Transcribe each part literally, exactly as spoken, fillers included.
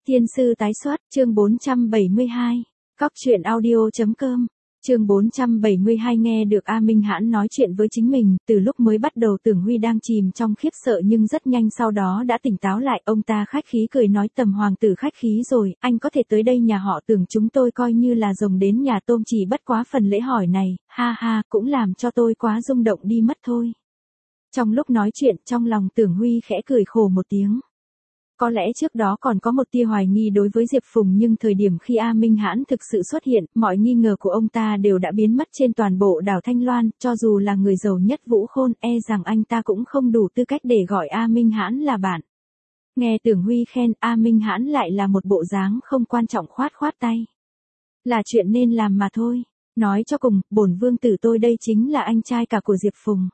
Thiên sư tái xuất, chương bốn trăm bảy mươi hai. Cóc truyện audio.com. Chương bốn trăm bảy mươi hai. Nghe được A Minh Hãn nói chuyện với chính mình, từ lúc mới bắt đầu Tưởng Huy đang chìm trong khiếp sợ nhưng rất nhanh sau đó đã tỉnh táo lại, ông ta khách khí cười nói Tầm hoàng tử khách khí rồi, anh có thể tới đây nhà họ Tưởng chúng tôi coi như là rồng đến nhà tôm, chỉ bất quá phần lễ hỏi này, ha ha, cũng làm cho tôi quá rung động đi mất thôi. Trong lúc nói chuyện, trong lòng Tưởng Huy khẽ cười khổ một tiếng. Có lẽ trước đó còn có một tia hoài nghi đối với Diệp Phùng nhưng thời điểm khi A Minh Hãn thực sự xuất hiện, mọi nghi ngờ của ông ta đều đã biến mất trên toàn bộ đảo Thanh Loan, cho dù là người giàu nhất Vũ Khôn, e rằng anh ta cũng không đủ tư cách để gọi A Minh Hãn là bạn. Nghe Tưởng Huy khen, A Minh Hãn lại là một bộ dáng không quan trọng khoát khoát tay. Là chuyện nên làm mà thôi, nói cho cùng, bổn vương tử tôi đây chính là anh trai cả của Diệp Phùng.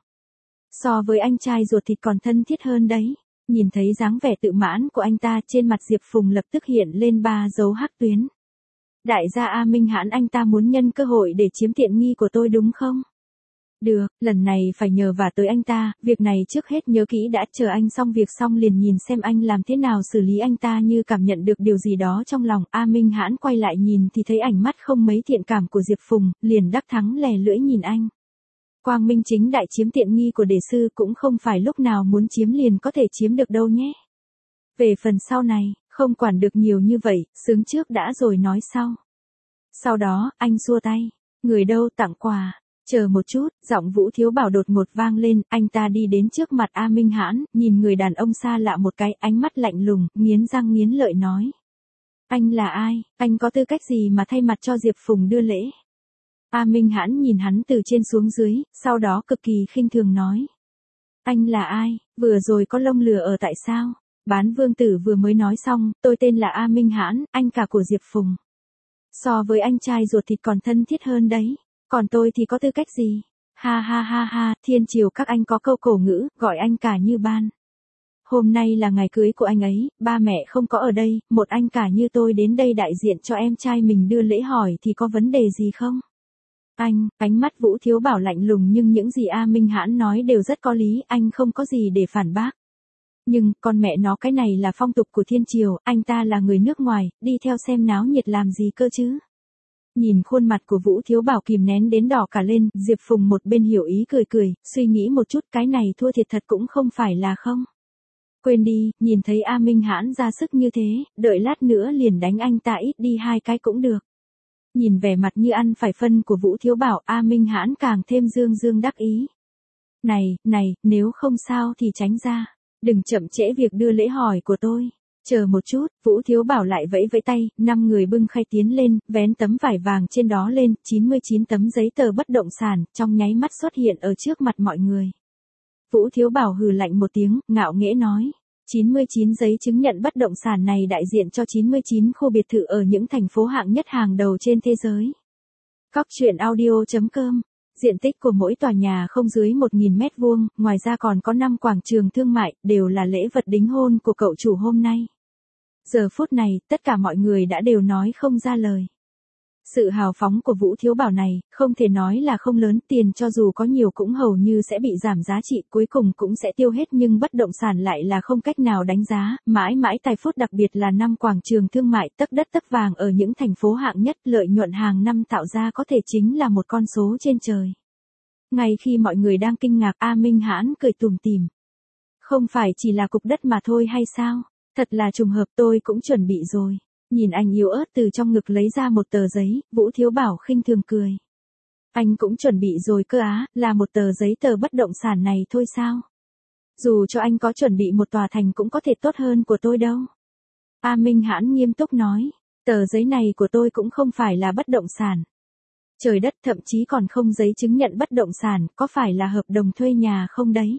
So với anh trai ruột thịt còn thân thiết hơn đấy. Nhìn thấy dáng vẻ tự mãn của anh ta, trên mặt Diệp Phùng lập tức hiện lên ba dấu hắc tuyến. Đại gia A Minh Hãn, anh ta muốn nhân cơ hội để chiếm tiện nghi của tôi đúng không? Được, lần này phải nhờ vả tới anh ta, việc này trước hết nhớ kỹ đã, chờ anh xong việc xong liền nhìn xem anh làm thế nào xử lý anh ta. Như cảm nhận được điều gì đó trong lòng, A Minh Hãn quay lại nhìn thì thấy ảnh mắt không mấy thiện cảm của Diệp Phùng, liền đắc thắng lè lưỡi nhìn anh. Quang minh chính đại chiếm tiện nghi của đề sư cũng không phải lúc nào muốn chiếm liền có thể chiếm được đâu nhé. Về phần sau này, không quản được nhiều như vậy, sướng trước đã rồi nói sau. Sau đó, anh xua tay. Người đâu tặng quà. Chờ một chút, giọng Vũ Thiếu Bảo đột ngột vang lên, anh ta đi đến trước mặt A Minh Hãn, nhìn người đàn ông xa lạ một cái, ánh mắt lạnh lùng, nghiến răng nghiến lợi nói. Anh là ai, anh có tư cách gì mà thay mặt cho Diệp Phùng đưa lễ? A Minh Hãn nhìn hắn từ trên xuống dưới, sau đó cực kỳ khinh thường nói. Anh là ai, vừa rồi có lông lừa ở tại sao? Bán vương tử vừa mới nói xong, tôi tên là A Minh Hãn, anh cả của Diệp Phùng. So với anh trai ruột thịt còn thân thiết hơn đấy, còn tôi thì có tư cách gì? Ha ha ha ha, thiên triều các anh có câu cổ ngữ, gọi anh cả như ban. Hôm nay là ngày cưới của anh ấy, ba mẹ không có ở đây, một anh cả như tôi đến đây đại diện cho em trai mình đưa lễ hỏi thì có vấn đề gì không? Anh, ánh mắt Vũ Thiếu Bảo lạnh lùng nhưng những gì A Minh Hãn nói đều rất có lý, anh không có gì để phản bác. Nhưng, con mẹ nó cái này là phong tục của thiên triều, anh ta là người nước ngoài, đi theo xem náo nhiệt làm gì cơ chứ? Nhìn khuôn mặt của Vũ Thiếu Bảo kìm nén đến đỏ cả lên, Diệp Phùng một bên hiểu ý cười cười, suy nghĩ một chút cái này thua thiệt thật cũng không phải là không. Quên đi, nhìn thấy A Minh Hãn ra sức như thế, đợi lát nữa liền đánh anh ta ít đi hai cái cũng được. Nhìn vẻ mặt như ăn phải phân của Vũ Thiếu Bảo, A Minh Hãn càng thêm dương dương đắc ý. Này, này, nếu không sao thì tránh ra. Đừng chậm trễ việc đưa lễ hỏi của tôi. Chờ một chút, Vũ Thiếu Bảo lại vẫy vẫy tay, năm người bưng khay tiến lên, vén tấm vải vàng trên đó lên, chín mươi chín tấm giấy tờ bất động sản, trong nháy mắt xuất hiện ở trước mặt mọi người. Vũ Thiếu Bảo hừ lạnh một tiếng, ngạo nghễ nói. chín mươi chín giấy chứng nhận bất động sản này đại diện cho chín mươi chín khu biệt thự ở những thành phố hạng nhất hàng đầu trên thế giới. Cóc truyện audio.com. Diện tích của mỗi tòa nhà không dưới một nghìn mét vuông, ngoài ra còn có năm quảng trường thương mại, đều là lễ vật đính hôn của cậu chủ hôm nay. Giờ phút này, tất cả mọi người đã đều nói không ra lời. Sự hào phóng của Vũ Thiếu Bảo này, không thể nói là không lớn, tiền cho dù có nhiều cũng hầu như sẽ bị giảm giá trị, cuối cùng cũng sẽ tiêu hết, nhưng bất động sản lại là không cách nào đánh giá, mãi mãi tài phút, đặc biệt là năm quảng trường thương mại, tấc đất tấc vàng ở những thành phố hạng nhất, lợi nhuận hàng năm tạo ra có thể chính là một con số trên trời. Ngay khi mọi người đang kinh ngạc, A Minh Hãn cười tủm tỉm. Không phải chỉ là cục đất mà thôi hay sao? Thật là trùng hợp, tôi cũng chuẩn bị rồi. Nhìn anh yếu ớt từ trong ngực lấy ra một tờ giấy, Vũ Thiếu Bảo khinh thường cười. Anh cũng chuẩn bị rồi cơ á, là một tờ giấy tờ bất động sản này thôi sao? Dù cho anh có chuẩn bị một tòa thành cũng có thể tốt hơn của tôi đâu. A Minh Hãn nghiêm túc nói, tờ giấy này của tôi cũng không phải là bất động sản. Trời đất, thậm chí còn không giấy chứng nhận bất động sản, có phải là hợp đồng thuê nhà không đấy?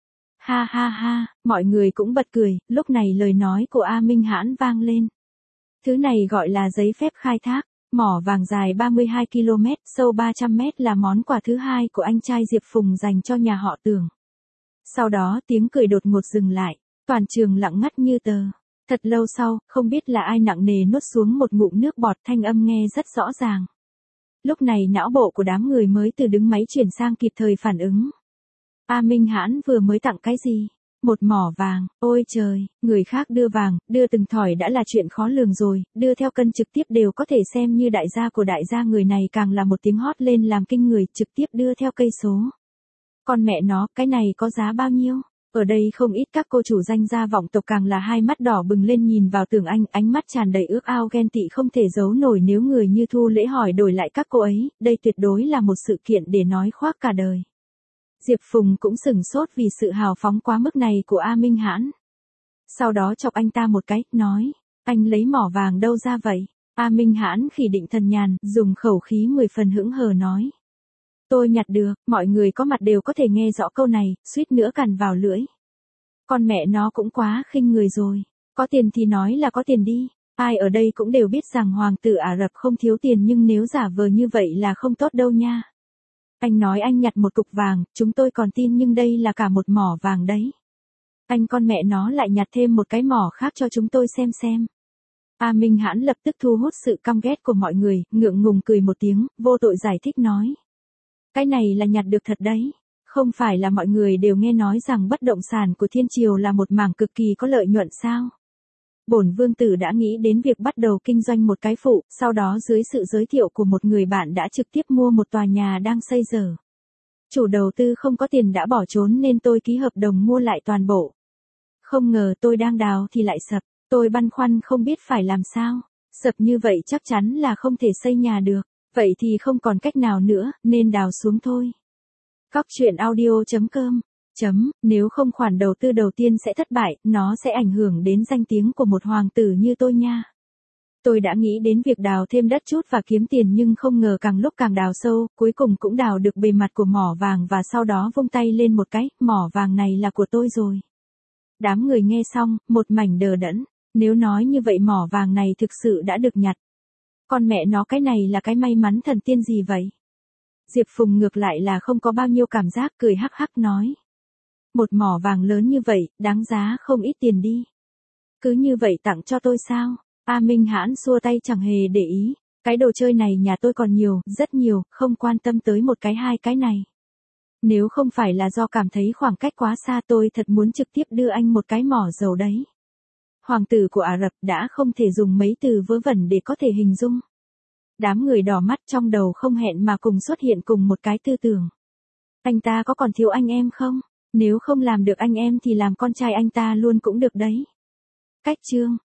Ha ha ha, mọi người cũng bật cười, lúc này lời nói của A Minh Hãn vang lên. Thứ này gọi là giấy phép khai thác, mỏ vàng dài ba mươi hai ki lô mét, sâu ba trăm mét là món quà thứ hai của anh trai Diệp Phùng dành cho nhà họ Tưởng. Sau đó tiếng cười đột ngột dừng lại, toàn trường lặng ngắt như tờ. Thật lâu sau, không biết là ai nặng nề nuốt xuống một ngụm nước bọt, thanh âm nghe rất rõ ràng. Lúc này não bộ của đám người mới từ đứng máy chuyển sang kịp thời phản ứng. A Minh Hãn vừa mới tặng cái gì? Một mỏ vàng, ôi trời, người khác đưa vàng, đưa từng thỏi đã là chuyện khó lường rồi, đưa theo cân trực tiếp đều có thể xem như đại gia của đại gia, người này càng là một tiếng hót lên làm kinh người, trực tiếp đưa theo cây số. Con mẹ nó, cái này có giá bao nhiêu? Ở đây không ít các cô chủ danh gia vọng tộc càng là hai mắt đỏ bừng lên nhìn vào Tưởng Anh, ánh mắt tràn đầy ước ao ghen tị không thể giấu nổi, nếu người như Thu Lễ hỏi đổi lại các cô ấy, đây tuyệt đối là một sự kiện để nói khoác cả đời. Diệp Phùng cũng sửng sốt vì sự hào phóng quá mức này của A Minh Hãn. Sau đó chọc anh ta một cái, nói, anh lấy mỏ vàng đâu ra vậy? A Minh Hãn khỉ định thần nhàn, dùng khẩu khí mười phần hững hờ nói. Tôi nhặt được, mọi người có mặt đều có thể nghe rõ câu này, suýt nữa cằn vào lưỡi. Con mẹ nó cũng quá khinh người rồi, có tiền thì nói là có tiền đi, ai ở đây cũng đều biết rằng hoàng tử Ả Rập không thiếu tiền, nhưng nếu giả vờ như vậy là không tốt đâu nha. Anh nói anh nhặt một cục vàng, chúng tôi còn tin, nhưng đây là cả một mỏ vàng đấy. Anh con mẹ nó lại nhặt thêm một cái mỏ khác cho chúng tôi xem xem. A Minh Hãn lập tức thu hút sự căm ghét của mọi người, ngượng ngùng cười một tiếng, vô tội giải thích nói. Cái này là nhặt được thật đấy, không phải là mọi người đều nghe nói rằng bất động sản của Thiên Triều là một mảng cực kỳ có lợi nhuận sao? Bổn vương tử đã nghĩ đến việc bắt đầu kinh doanh một cái phụ, sau đó dưới sự giới thiệu của một người bạn đã trực tiếp mua một tòa nhà đang xây dở. Chủ đầu tư không có tiền đã bỏ trốn nên tôi ký hợp đồng mua lại toàn bộ. Không ngờ tôi đang đào thì lại sập, tôi băn khoăn không biết phải làm sao, sập như vậy chắc chắn là không thể xây nhà được, vậy thì không còn cách nào nữa, nên đào xuống thôi. Cóc truyện audio chấm com Chấm, nếu không khoản đầu tư đầu tiên sẽ thất bại, nó sẽ ảnh hưởng đến danh tiếng của một hoàng tử như tôi nha. Tôi đã nghĩ đến việc đào thêm đất chút và kiếm tiền, nhưng không ngờ càng lúc càng đào sâu, cuối cùng cũng đào được bề mặt của mỏ vàng và sau đó vung tay lên một cái, mỏ vàng này là của tôi rồi. Đám người nghe xong, một mảnh đờ đẫn, nếu nói như vậy mỏ vàng này thực sự đã được nhặt. Con mẹ nó, cái này là cái may mắn thần tiên gì vậy? Diệp Phùng ngược lại là không có bao nhiêu cảm giác, cười hắc hắc nói. Một mỏ vàng lớn như vậy, đáng giá không ít tiền đi. Cứ như vậy tặng cho tôi sao? A Minh Hãn xua tay chẳng hề để ý. Cái đồ chơi này nhà tôi còn nhiều, rất nhiều, không quan tâm tới một cái hai cái này. Nếu không phải là do cảm thấy khoảng cách quá xa, tôi thật muốn trực tiếp đưa anh một cái mỏ dầu đấy. Hoàng tử của Ả Rập đã không thể dùng mấy từ vớ vẩn để có thể hình dung. Đám người đỏ mắt trong đầu không hẹn mà cùng xuất hiện cùng một cái tư tưởng. Anh ta có còn thiếu anh em không? Nếu không làm được anh em thì làm con trai anh ta luôn cũng được đấy. Cách chương